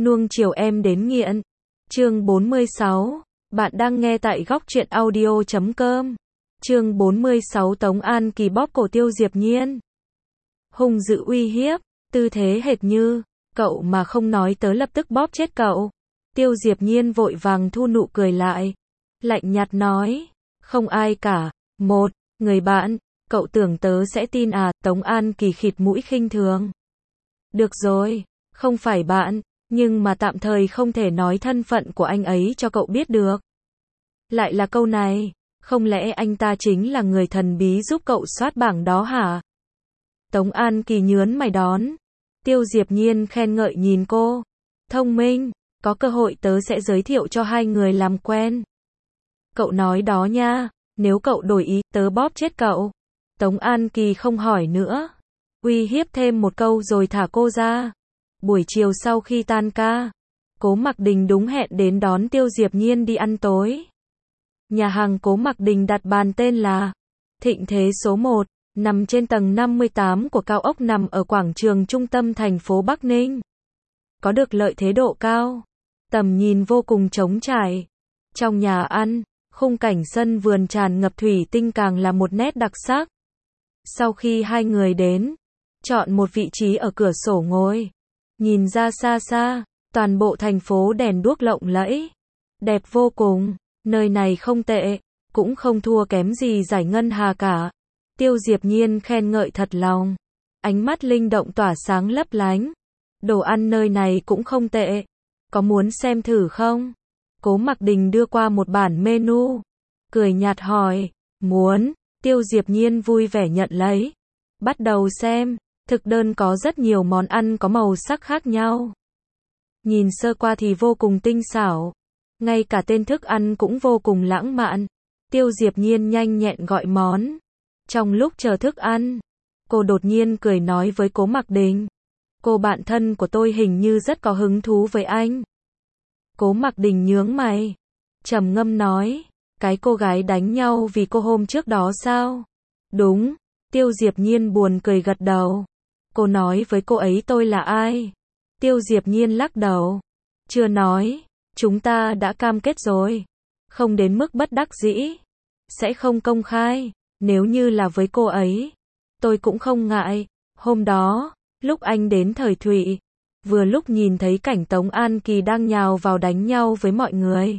nuông chiều em đến nghiện. Chương 46. Bạn đang nghe tại góc truyện audio.com. Chương 46 Tống An Kỳ bóp cổ Tiêu Diệp Nhiên. Hung dữ uy hiếp, tư thế hệt như, cậu mà không nói tớ lập tức bóp chết cậu. Tiêu Diệp Nhiên vội vàng thu nụ cười lại. Lạnh nhạt nói, không ai cả. Một, người bạn, cậu tưởng tớ sẽ tin à? Tống An Kỳ khịt mũi khinh thường. Được rồi, không phải bạn, nhưng mà tạm thời không thể nói thân phận của anh ấy cho cậu biết được. Lại là câu này, không lẽ anh ta chính là người thần bí giúp cậu soát bảng đó hả? Tống An Kỳ nhớn mày đón. Tiêu Diệp Nhiên khen ngợi nhìn cô. Thông minh, có cơ hội tớ sẽ giới thiệu cho hai người làm quen. Cậu nói đó nha, nếu cậu đổi ý, tớ bóp chết cậu. Tống An Kỳ không hỏi nữa. Uy hiếp thêm một câu rồi thả cô ra. Buổi chiều sau khi tan ca, Cố Mặc Đình đúng hẹn đến đón Tiêu Diệp Nhiên đi ăn tối. Nhà hàng Cố Mặc Đình đặt bàn tên là Thịnh Thế số 1, nằm trên tầng 58 của cao ốc nằm ở quảng trường trung tâm thành phố Bắc Ninh. Có được lợi thế độ cao, tầm nhìn vô cùng trống trải. Trong nhà ăn, khung cảnh sân vườn tràn ngập thủy tinh càng là một nét đặc sắc. Sau khi hai người đến, chọn một vị trí ở cửa sổ ngồi, nhìn ra xa xa, toàn bộ thành phố đèn đuốc lộng lẫy, đẹp vô cùng. Nơi này không tệ, cũng không thua kém gì Giải Ngân Hà cả. Tiêu Diệp Nhiên khen ngợi thật lòng, ánh mắt linh động tỏa sáng lấp lánh. Đồ ăn nơi này cũng không tệ, có muốn xem thử không? Cố Mặc Đình đưa qua một bản menu, cười nhạt hỏi, muốn. Tiêu Diệp Nhiên vui vẻ nhận lấy, bắt đầu xem. Thực đơn có rất nhiều món ăn có màu sắc khác nhau. Nhìn sơ qua thì vô cùng tinh xảo, ngay cả tên thức ăn cũng vô cùng lãng mạn. Tiêu Diệp Nhiên nhanh nhẹn gọi món. Trong lúc chờ thức ăn, cô đột nhiên cười nói với Cố Mặc Đình, cô bạn thân của tôi hình như rất có hứng thú với anh. Cố Mặc Đình nhướng mày, trầm ngâm nói, cái cô gái đánh nhau vì cô hôm trước đó sao? Đúng. Tiêu Diệp Nhiên buồn cười gật đầu. Cô nói với cô ấy tôi là ai? Tiêu Diệp Nhiên lắc đầu. Chưa nói, chúng ta đã cam kết rồi. Không đến mức bất đắc dĩ. Sẽ không công khai. Nếu như là với cô ấy, tôi cũng không ngại. Hôm đó, lúc anh đến Thời Thụy, vừa lúc nhìn thấy cảnh Tống An Kỳ đang nhào vào đánh nhau với mọi người,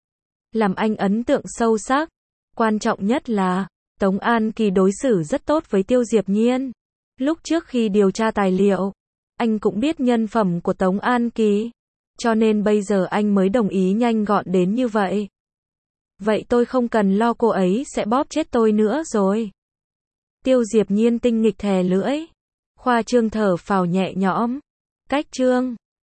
làm anh ấn tượng sâu sắc. Quan trọng nhất là, Tống An Kỳ đối xử rất tốt với Tiêu Diệp Nhiên. Lúc trước khi điều tra tài liệu, anh cũng biết nhân phẩm của Tống An Kỳ, cho nên bây giờ anh mới đồng ý nhanh gọn đến như vậy. Vậy tôi không cần lo cô ấy sẽ bóp chết tôi nữa rồi. Tiêu Diệp Nhiên tinh nghịch thè lưỡi, khoa trương thở phào nhẹ nhõm. Cách chương